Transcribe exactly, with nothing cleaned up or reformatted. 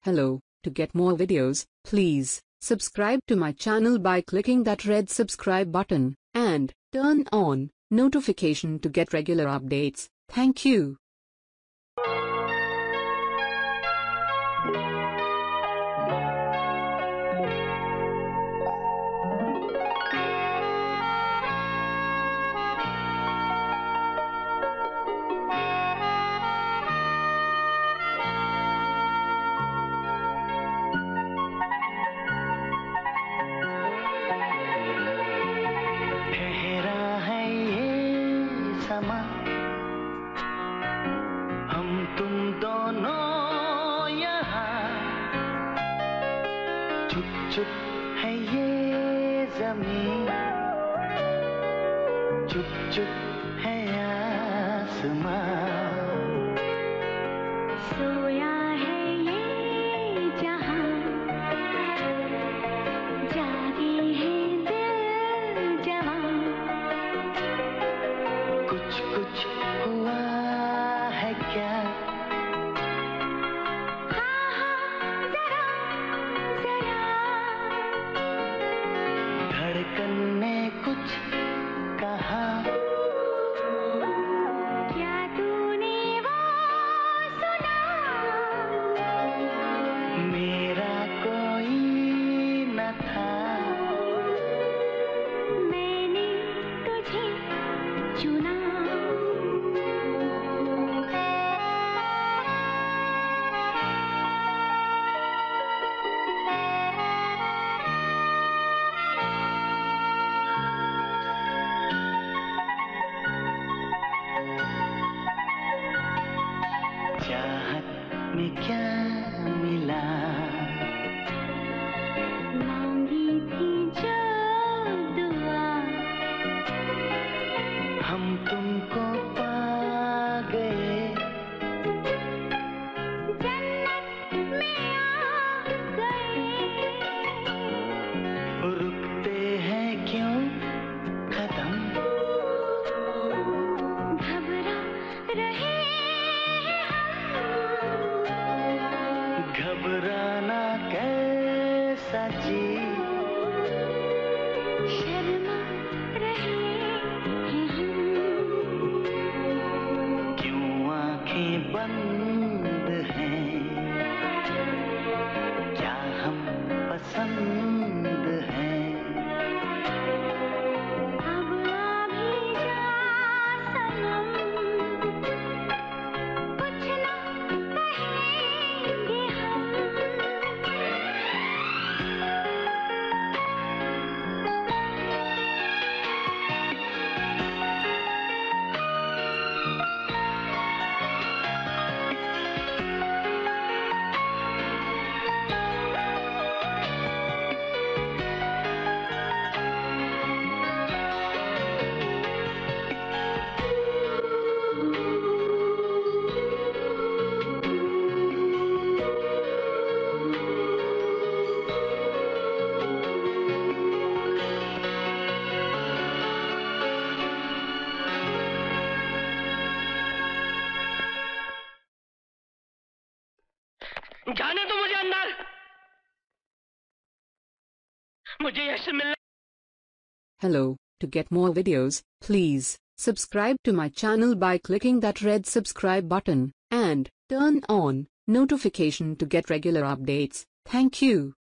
Hello, to get more videos, please subscribe to my channel by clicking that red subscribe button and turn on notification to get regular updates. Thank you. हम तुम दोनों यहाँ चुप चुप है ये ज़मीन, चुप चुप है आसमां, सोया है ये जहां, जागी है दिल जवां, कुछ कुछ हुआ है क्या? हाँ हाँ जरा जरा, धड़कन ने कुछ कहा, क्या तूने वो सुना? मेरा कोई न था, मैंने तुझे चुना। चाहत में क्या मिला, मांगी थी जो दुआ, हम तुमको पा गए, जन्नत में आ गए। रुकते हैं क्यों कदम, घबरा रहे घबराना कैसा जी, शर्मा रहे हैं हम, क्यों आंखें बंद हैं, क्या हम पसंद हैं? अब आ भी जा सनम, कुछ ना कहेंगे हम। जाने दो मुझे अंदर, मुझे यश मिलना। Hello, to get more videos, please subscribe to my channel by clicking that red subscribe button and turn on notification to get regular updates. Thank you.